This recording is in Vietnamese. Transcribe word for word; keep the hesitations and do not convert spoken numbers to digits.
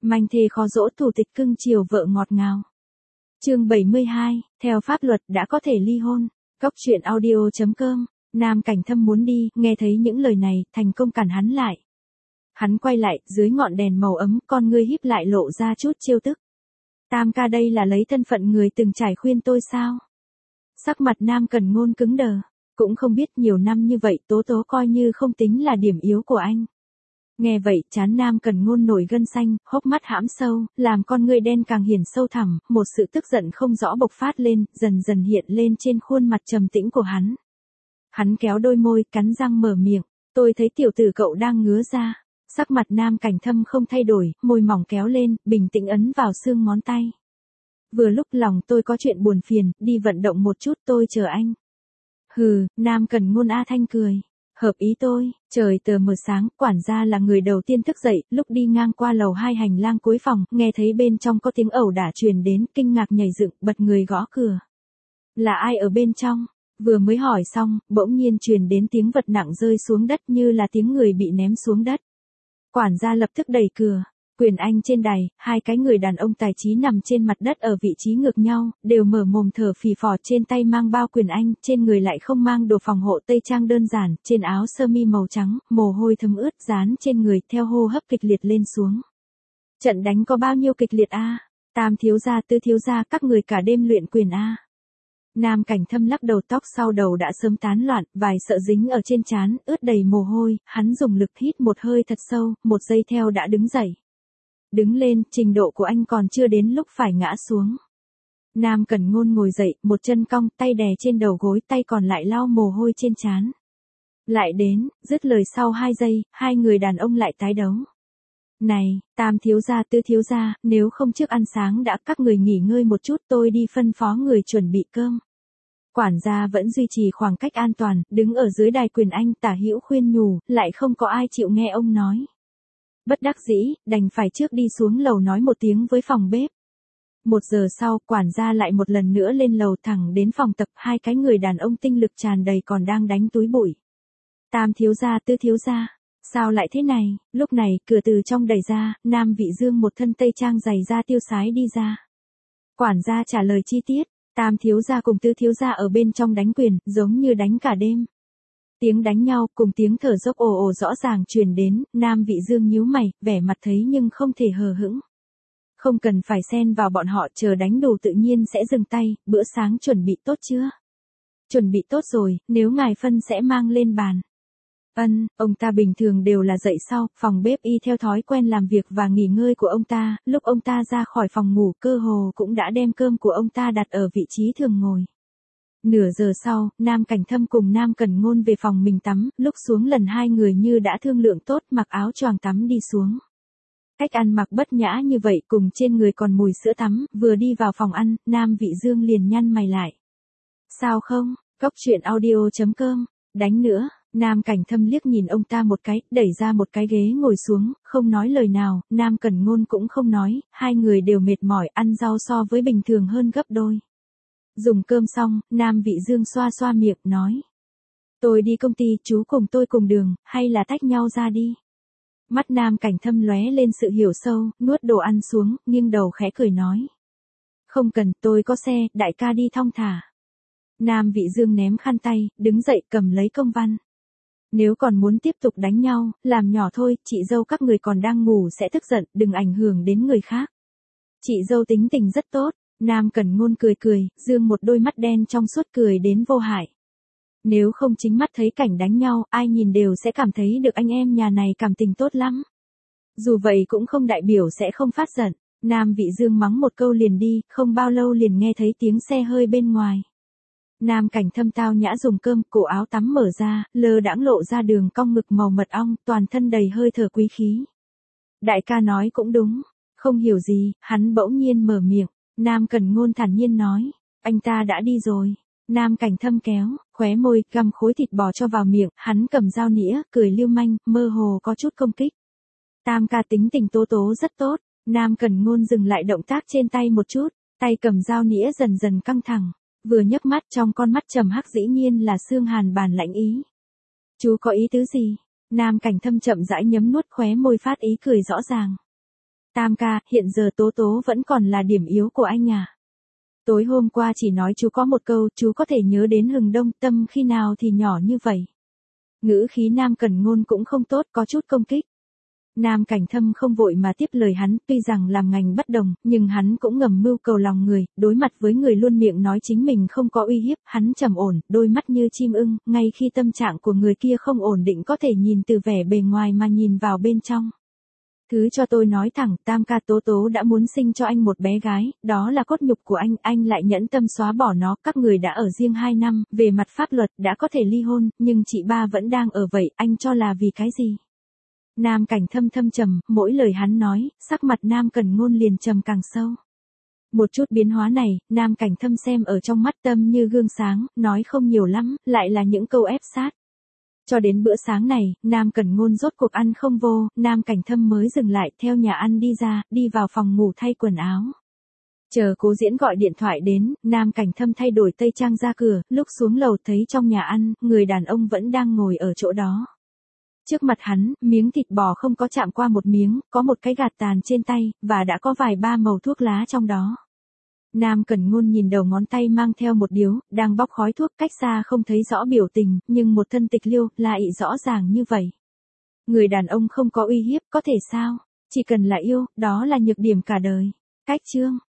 Manh thê khó dỗ thủ tịch cưng chiều vợ ngọt ngào. Chương bảy mươi hai, theo pháp luật đã có thể ly hôn. Cóc truyện audio chấm com. Nam Cảnh Thâm muốn đi, nghe thấy những lời này, thành công cản hắn lại. Hắn quay lại, dưới ngọn đèn màu ấm, con ngươi híp lại lộ ra chút trêu tức. Tam ca đây là lấy thân phận người từng trải khuyên tôi sao? Sắc mặt Nam Cẩn Ngôn cứng đờ, cũng không biết nhiều năm như vậy tố tố coi như không tính là điểm yếu của anh. Nghe vậy, trán Nam Cẩn Ngôn nổi gân xanh, hốc mắt hãm sâu, làm con ngươi đen càng hiển sâu thẳm, một sự tức giận không rõ bộc phát lên, dần dần hiện lên trên khuôn mặt trầm tĩnh của hắn. Hắn kéo đôi môi, cắn răng mở miệng, tôi thấy tiểu tử cậu đang ngứa ra. Sắc mặt Nam Cảnh Thâm không thay đổi, môi mỏng kéo lên, bình tĩnh ấn vào xương ngón tay. Vừa lúc lòng tôi có chuyện buồn phiền, đi vận động một chút tôi chờ anh. Hừ, Nam Cẩn Ngôn A Thanh cười. Hợp ý tôi, trời tờ mờ sáng, quản gia là người đầu tiên thức dậy, lúc đi ngang qua lầu hai hành lang cuối phòng, nghe thấy bên trong có tiếng ẩu đả truyền đến, kinh ngạc nhảy dựng, bật người gõ cửa. Là ai ở bên trong? Vừa mới hỏi xong, bỗng nhiên truyền đến tiếng vật nặng rơi xuống đất như là tiếng người bị ném xuống đất. Quản gia lập tức đẩy cửa. Quyền Anh trên đài, hai cái người đàn ông tài trí nằm trên mặt đất ở vị trí ngược nhau, đều mở mồm thở phì phò, trên tay mang bao Quyền Anh, trên người lại không mang đồ phòng hộ tây trang đơn giản, trên áo sơ mi màu trắng, mồ hôi thấm ướt dán trên người, theo hô hấp kịch liệt lên xuống. Trận đánh có bao nhiêu kịch liệt a? Tam thiếu gia, tứ thiếu gia, các người cả đêm luyện quyền a? Nam Cảnh Thâm lắc đầu, tóc sau đầu đã sớm tán loạn, vài sợi dính ở trên trán, ướt đầy mồ hôi, hắn dùng lực hít một hơi thật sâu, một giây theo đã đứng dậy. Đứng lên, trình độ của anh còn chưa đến lúc phải ngã xuống. Nam Cẩn Ngôn ngồi dậy, một chân cong, tay đè trên đầu gối, tay còn lại lau mồ hôi trên trán. Lại đến, dứt lời sau hai giây, hai người đàn ông lại tái đấu. Này, Tam thiếu gia, tứ thiếu gia, nếu không trước ăn sáng đã, các người nghỉ ngơi một chút, tôi đi phân phó người chuẩn bị cơm. Quản gia vẫn duy trì khoảng cách an toàn, đứng ở dưới đài Quyền Anh tả hữu khuyên nhủ, lại không có ai chịu nghe ông nói. Bất đắc dĩ, đành phải trước đi xuống lầu nói một tiếng với phòng bếp. Một giờ sau, quản gia lại một lần nữa lên lầu thẳng đến phòng tập, hai cái người đàn ông tinh lực tràn đầy còn đang đánh túi bụi. Tam thiếu gia, tứ thiếu gia, sao lại thế này? Lúc này, cửa từ trong đẩy ra, Nam Vị Dương một thân tây trang dày da tiêu sái đi ra. Quản gia trả lời chi tiết, Tam thiếu gia cùng tứ thiếu gia ở bên trong đánh quyền, giống như đánh cả đêm. Tiếng đánh nhau cùng tiếng thở dốc ồ ồ rõ ràng truyền đến, Nam Vị Dương nhíu mày, vẻ mặt thấy nhưng không thể hờ hững. Không cần phải xen vào bọn họ, chờ đánh đủ tự nhiên sẽ dừng tay, bữa sáng chuẩn bị tốt chưa? Chuẩn bị tốt rồi, nếu ngài phân sẽ mang lên bàn. Ân, ông ta bình thường đều là dậy sau, phòng bếp y theo thói quen làm việc và nghỉ ngơi của ông ta, lúc ông ta ra khỏi phòng ngủ cơ hồ cũng đã đem cơm của ông ta đặt ở vị trí thường ngồi. Nửa giờ sau, Nam Cảnh Thâm cùng Nam Cẩn Ngôn về phòng mình tắm, lúc xuống lần hai người như đã thương lượng tốt, mặc áo choàng tắm đi xuống. Cách ăn mặc bất nhã như vậy cùng trên người còn mùi sữa tắm, vừa đi vào phòng ăn, Nam Vị Dương liền nhăn mày lại. Sao không? Cóc truyện audio chấm com, đánh nữa. Nam Cảnh Thâm liếc nhìn ông ta một cái, đẩy ra một cái ghế ngồi xuống, không nói lời nào, Nam Cẩn Ngôn cũng không nói, hai người đều mệt mỏi, ăn rau so với bình thường hơn gấp đôi. Dùng cơm xong, Nam Vị Dương xoa xoa miệng, nói. Tôi đi công ty, chú cùng tôi cùng đường, hay là tách nhau ra đi. Mắt Nam Cảnh Thâm lóe lên sự hiểu sâu, nuốt đồ ăn xuống, nghiêng đầu khẽ cười nói. Không cần, tôi có xe, đại ca đi thong thả. Nam Vị Dương ném khăn tay, đứng dậy cầm lấy công văn. Nếu còn muốn tiếp tục đánh nhau, làm nhỏ thôi, chị dâu các người còn đang ngủ sẽ tức giận, đừng ảnh hưởng đến người khác. Chị dâu tính tình rất tốt. Nam Cẩn Ngôn cười cười, dương một đôi mắt đen trong suốt cười đến vô hại. Nếu không chính mắt thấy cảnh đánh nhau, ai nhìn đều sẽ cảm thấy được anh em nhà này cảm tình tốt lắm. Dù vậy cũng không đại biểu sẽ không phát giận. Nam Vị Dương mắng một câu liền đi, không bao lâu liền nghe thấy tiếng xe hơi bên ngoài. Nam Cảnh Thâm tao nhã dùng cơm, cổ áo tắm mở ra, lơ đãng lộ ra đường cong ngực màu mật ong, toàn thân đầy hơi thở quý khí. Đại ca nói cũng đúng, không hiểu gì, hắn bỗng nhiên mở miệng. Nam Cẩn Ngôn thản nhiên nói, anh ta đã đi rồi. Nam Cảnh Thâm kéo, khóe môi, găm khối thịt bò cho vào miệng, hắn cầm dao nĩa, cười lưu manh, mơ hồ có chút công kích. Tam ca tính tình tố tố rất tốt, Nam Cẩn Ngôn dừng lại động tác trên tay một chút, tay cầm dao nĩa dần dần căng thẳng, vừa nhấc mắt trong con mắt trầm hắc dĩ nhiên là xương hàn bản lãnh ý. Chú có ý tứ gì? Nam Cảnh Thâm chậm rãi nhấm nuốt khóe môi phát ý cười rõ ràng. Tam ca, hiện giờ Tố Tố vẫn còn là điểm yếu của anh à? Tối hôm qua chỉ nói chú có một câu, chú có thể nhớ đến Hừng Đông, tâm khi nào thì nhỏ như vậy. Ngữ khí Nam Cẩn Ngôn cũng không tốt, có chút công kích. Nam Cảnh Thâm không vội mà tiếp lời hắn, tuy rằng làm ngành bất đồng, nhưng hắn cũng ngầm mưu cầu lòng người, đối mặt với người luôn miệng nói chính mình không có uy hiếp, hắn trầm ổn, đôi mắt như chim ưng, ngay khi tâm trạng của người kia không ổn định có thể nhìn từ vẻ bề ngoài mà nhìn vào bên trong. Thứ cho tôi nói thẳng, Tam ca, Tố Tố đã muốn sinh cho anh một bé gái, đó là cốt nhục của anh, anh lại nhẫn tâm xóa bỏ nó, các người đã ở riêng hai năm, về mặt pháp luật đã có thể ly hôn, nhưng chị ba vẫn đang ở vậy, anh cho là vì cái gì? Nam Cảnh Thâm thâm trầm, mỗi lời hắn nói, sắc mặt Nam Cẩn Ngôn liền trầm càng sâu. Một chút biến hóa này, Nam Cảnh Thâm xem ở trong mắt, tâm như gương sáng, nói không nhiều lắm, lại là những câu ép sát. Cho đến bữa sáng này, Nam Cẩn Ngôn rốt cuộc ăn không vô, Nam Cảnh Thâm mới dừng lại, theo nhà ăn đi ra, đi vào phòng ngủ thay quần áo. Chờ Cố Diễn gọi điện thoại đến, Nam Cảnh Thâm thay đổi tây trang ra cửa, lúc xuống lầu thấy trong nhà ăn, người đàn ông vẫn đang ngồi ở chỗ đó. Trước mặt hắn, miếng thịt bò không có chạm qua một miếng, có một cái gạt tàn trên tay, và đã có vài ba màu thuốc lá trong đó. Nam Cẩn Ngôn nhìn đầu ngón tay mang theo một điếu, đang bóc khói thuốc, cách xa không thấy rõ biểu tình, nhưng một thân tịch liêu, lại rõ ràng như vậy. Người đàn ông không có uy hiếp, có thể sao? Chỉ cần là yêu, đó là nhược điểm cả đời. Cách chương